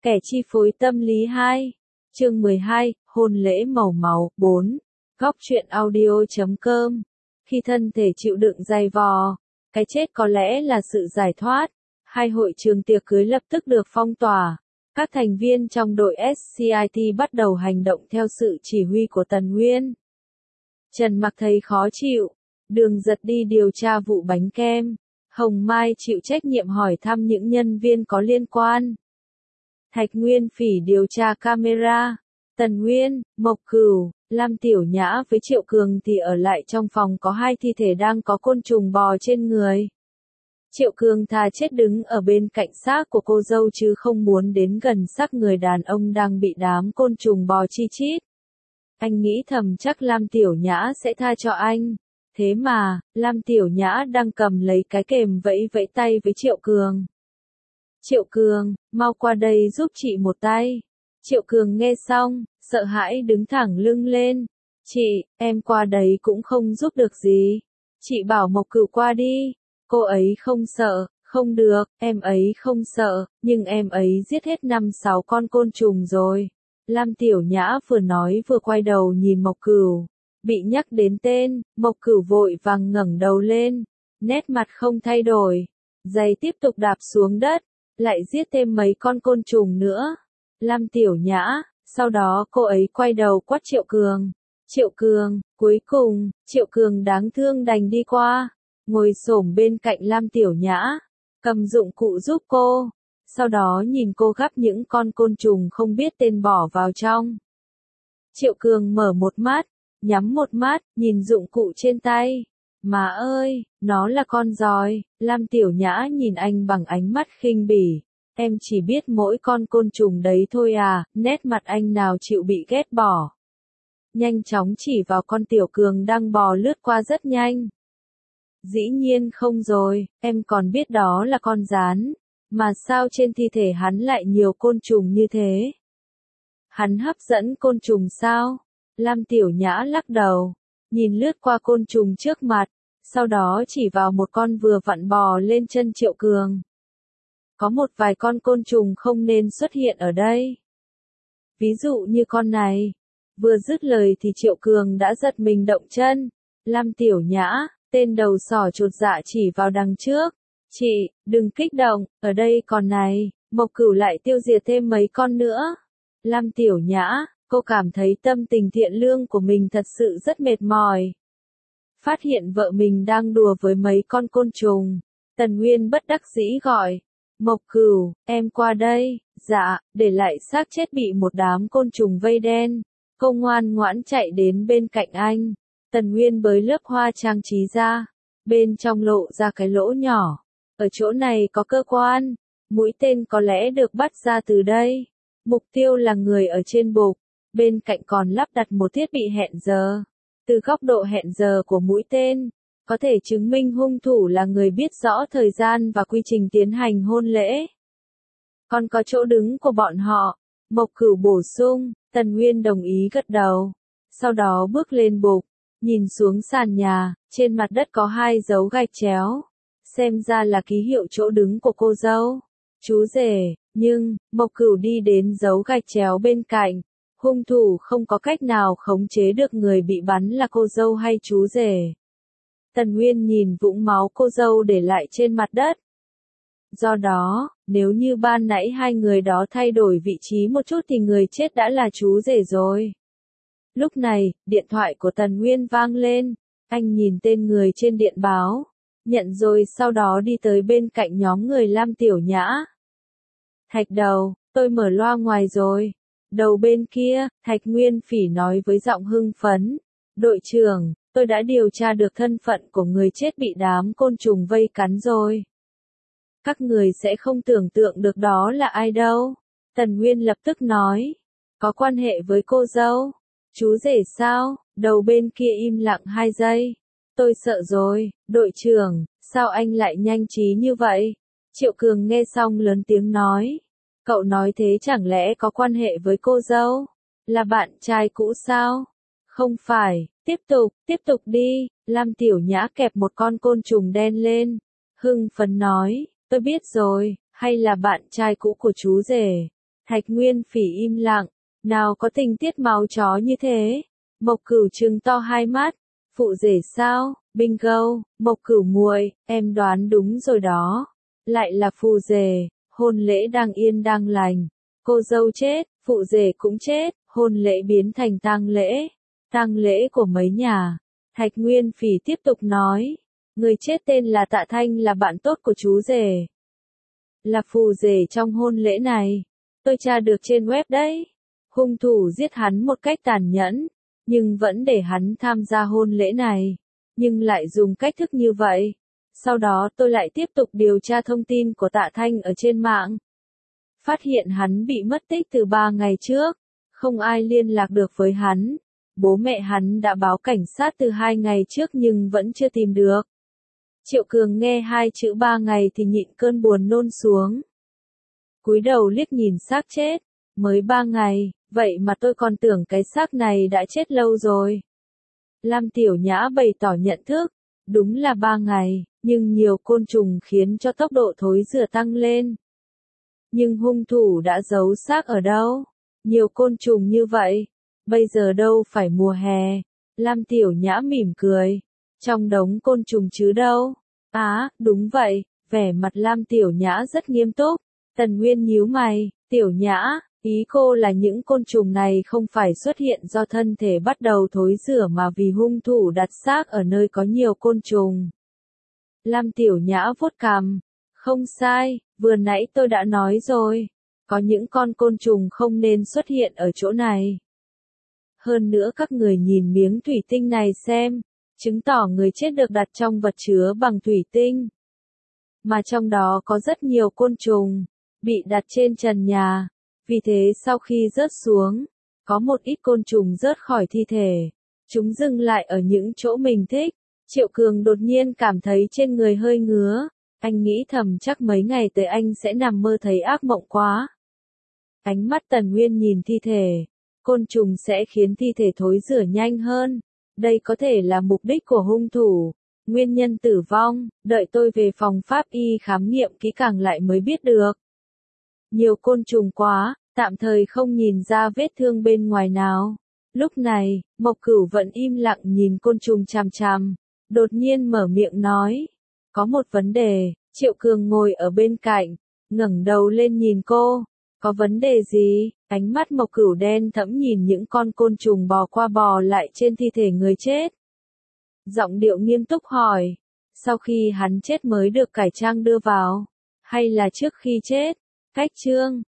Kẻ chi phối tâm lý 2. Chương 12, hôn lễ màu máu 4. Góc truyện audio.com. Khi thân thể chịu đựng dày vò, cái chết có lẽ là sự giải thoát. Hai hội trường tiệc cưới lập tức được phong tỏa. Các thành viên trong đội SCIT bắt đầu hành động theo sự chỉ huy của Tần Nguyên. Trần Mặc thấy khó chịu. Đường Giật đi điều tra vụ bánh kem. Hồng Mai chịu trách nhiệm hỏi thăm những nhân viên có liên quan. Thạch Nguyên Phỉ điều tra camera. Tần Nguyên, Mộc Cửu, Lam Tiểu Nhã với Triệu Cường thì ở lại trong phòng có hai thi thể đang có côn trùng bò trên người. Triệu Cường thà chết đứng ở bên cạnh xác của cô dâu chứ không muốn đến gần xác người đàn ông đang bị đám côn trùng bò chi chít. Anh nghĩ thầm chắc Lam Tiểu Nhã sẽ tha cho anh. Thế mà, Lam Tiểu Nhã đang cầm lấy cái kềm vẫy vẫy tay với Triệu Cường. Triệu Cường, mau qua đây giúp chị một tay. Triệu Cường nghe xong, sợ hãi đứng thẳng lưng lên. Chị, em qua đấy cũng không giúp được gì. Chị bảo Mộc Cửu qua đi. Cô ấy không sợ, không được, em ấy không sợ, nhưng em ấy giết hết 5-6 con côn trùng rồi. Lam Tiểu Nhã vừa nói vừa quay đầu nhìn Mộc Cửu. Bị nhắc đến tên, Mộc Cửu vội vàng ngẩng đầu lên. Nét mặt không thay đổi. Giày tiếp tục đạp xuống đất. Lại giết thêm mấy con côn trùng nữa. Lam Tiểu Nhã, sau đó cô ấy quay đầu quát Triệu Cường. Triệu Cường, cuối cùng, Triệu Cường đáng thương đành đi qua, ngồi xổm bên cạnh Lam Tiểu Nhã, cầm dụng cụ giúp cô, sau đó nhìn cô gắp những con côn trùng không biết tên bỏ vào trong. Triệu Cường mở một mắt, nhắm một mắt, nhìn dụng cụ trên tay. Má ơi, nó là con giòi. Lam Tiểu Nhã nhìn anh bằng ánh mắt khinh bỉ. Em chỉ biết mỗi con côn trùng đấy thôi à, nét mặt anh nào chịu bị ghét bỏ. Nhanh chóng chỉ vào con Tiểu Cường đang bò lướt qua rất nhanh. Dĩ nhiên không rồi, em còn biết đó là con gián. Mà sao trên thi thể hắn lại nhiều côn trùng như thế? Hắn hấp dẫn côn trùng sao? Lam Tiểu Nhã lắc đầu. Nhìn lướt qua côn trùng trước mặt, sau đó chỉ vào một con vừa vặn bò lên chân Triệu Cường. Có một vài con côn trùng không nên xuất hiện ở đây. Ví dụ như con này. Vừa dứt lời thì Triệu Cường đã giật mình động chân. Lam Tiểu Nhã, tên đầu sỏ chột dạ chỉ vào đằng trước. Chị, đừng kích động, ở đây còn này, Mộc Cửu lại tiêu diệt thêm mấy con nữa. Lam Tiểu Nhã, cô cảm thấy tâm tình thiện lương của mình thật sự rất mệt mỏi. Phát hiện vợ mình đang đùa với mấy con côn trùng. Tần Nguyên bất đắc dĩ gọi. Mộc Cửu, em qua đây. Dạ, để lại xác chết bị một đám côn trùng vây đen. Cô ngoan ngoãn chạy đến bên cạnh anh. Tần Nguyên bới lớp hoa trang trí ra. Bên trong lộ ra cái lỗ nhỏ. Ở chỗ này có cơ quan. Mũi tên có lẽ được bắt ra từ đây. Mục tiêu là người ở trên bục. Bên cạnh còn lắp đặt một thiết bị hẹn giờ. Từ góc độ hẹn giờ của mũi tên, có thể chứng minh hung thủ là người biết rõ thời gian và quy trình tiến hành hôn lễ. Còn có chỗ đứng của bọn họ. Mộc Cửu bổ sung, Tần Nguyên đồng ý gật đầu. Sau đó bước lên bục, nhìn xuống sàn nhà, trên mặt đất có 2 dấu gạch chéo. Xem ra là ký hiệu chỗ đứng của cô dâu. Chú rể, nhưng, Mộc Cửu đi đến dấu gạch chéo bên cạnh. Hung thủ không có cách nào khống chế được người bị bắn là cô dâu hay chú rể. Tần Nguyên nhìn vũng máu cô dâu để lại trên mặt đất. Do đó, nếu như ban nãy hai người đó thay đổi vị trí một chút thì người chết đã là chú rể rồi. Lúc này, điện thoại của Tần Nguyên vang lên. Anh nhìn tên người trên điện báo. Nhận rồi sau đó đi tới bên cạnh nhóm người Lam Tiểu Nhã. Thạch đầu, tôi mở loa ngoài rồi. Đầu bên kia, Thạch Nguyên Phỉ nói với giọng hưng phấn. Đội trưởng, tôi đã điều tra được thân phận của người chết bị đám côn trùng vây cắn rồi. Các người sẽ không tưởng tượng được đó là ai đâu. Tần Nguyên lập tức nói. Có quan hệ với cô dâu. Chú rể sao? Đầu bên kia im lặng 2 giây. Tôi sợ rồi, đội trưởng, sao anh lại nhanh trí như vậy? Triệu Cường nghe xong lớn tiếng nói. Cậu nói thế chẳng lẽ có quan hệ với cô dâu? Là bạn trai cũ sao? Không phải, tiếp tục đi. Lam Tiểu Nhã kẹp một con côn trùng đen lên. Hưng phấn nói, tôi biết rồi, hay là bạn trai cũ của chú rể. Thạch Nguyên Phỉ im lặng, nào có tình tiết máu chó như thế. Mộc Cửu trừng to hai mắt, phụ rể sao? Bingo, Mộc Cửu muội, em đoán đúng rồi đó. Lại là phù rể, hôn lễ đang yên đang lành, cô dâu chết, phụ rể cũng chết, hôn lễ biến thành tang lễ của mấy nhà. Thạch Nguyên Phỉ tiếp tục nói, người chết tên là Tạ Thanh là bạn tốt của chú rể. Là phù rể trong hôn lễ này, tôi tra được trên web đấy. Hung thủ giết hắn một cách tàn nhẫn, nhưng vẫn để hắn tham gia hôn lễ này, nhưng lại dùng cách thức như vậy. Sau đó tôi lại tiếp tục điều tra thông tin của Tạ Thanh ở trên mạng. Phát hiện hắn bị mất tích từ 3 ngày trước, không ai liên lạc được với hắn. Bố mẹ hắn đã báo cảnh sát từ 2 ngày trước nhưng vẫn chưa tìm được. Triệu Cường nghe 2 chữ 3 ngày thì nhịn cơn buồn nôn xuống. Cúi đầu liếc nhìn xác chết, mới 3 ngày, vậy mà tôi còn tưởng cái xác này đã chết lâu rồi. Lam Tiểu Nhã bày tỏ nhận thức, đúng là 3 ngày, nhưng nhiều côn trùng khiến cho tốc độ thối rữa tăng lên. Nhưng hung thủ đã giấu xác ở đâu? Nhiều côn trùng như vậy, bây giờ đâu phải mùa hè. Lam Tiểu Nhã mỉm cười, trong đống côn trùng chứ đâu. Đúng vậy, vẻ mặt Lam Tiểu Nhã rất nghiêm túc. Tần Nguyên nhíu mày, Tiểu Nhã, ý cô là những côn trùng này không phải xuất hiện do thân thể bắt đầu thối rữa mà vì hung thủ đặt xác ở nơi có nhiều côn trùng. Lam Tiểu Nhã vuốt cằm, không sai, vừa nãy tôi đã nói rồi, có những con côn trùng không nên xuất hiện ở chỗ này. Hơn nữa các người nhìn miếng thủy tinh này xem, chứng tỏ người chết được đặt trong vật chứa bằng thủy tinh. Mà trong đó có rất nhiều côn trùng, bị đặt trên trần nhà. Vì thế sau khi rớt xuống, có một ít côn trùng rớt khỏi thi thể. Chúng dừng lại ở những chỗ mình thích. Triệu Cường đột nhiên cảm thấy trên người hơi ngứa. Anh nghĩ thầm chắc mấy ngày tới anh sẽ nằm mơ thấy ác mộng quá. Ánh mắt Tần Nguyên nhìn thi thể. Côn trùng sẽ khiến thi thể thối rữa nhanh hơn. Đây có thể là mục đích của hung thủ. Nguyên nhân tử vong, đợi tôi về phòng pháp y khám nghiệm kỹ càng lại mới biết được. Nhiều côn trùng quá, tạm thời không nhìn ra vết thương bên ngoài nào. Lúc này, Mộc Cửu vẫn im lặng nhìn côn trùng chằm chằm. Đột nhiên mở miệng nói. Có một vấn đề, Triệu Cường ngồi ở bên cạnh, ngẩng đầu lên nhìn cô. Có vấn đề gì? Ánh mắt Mộc Cửu đen thẫm nhìn những con côn trùng bò qua bò lại trên thi thể người chết. Giọng điệu nghiêm túc hỏi. Sau khi hắn chết mới được cải trang đưa vào? Hay là trước khi chết? Cách chương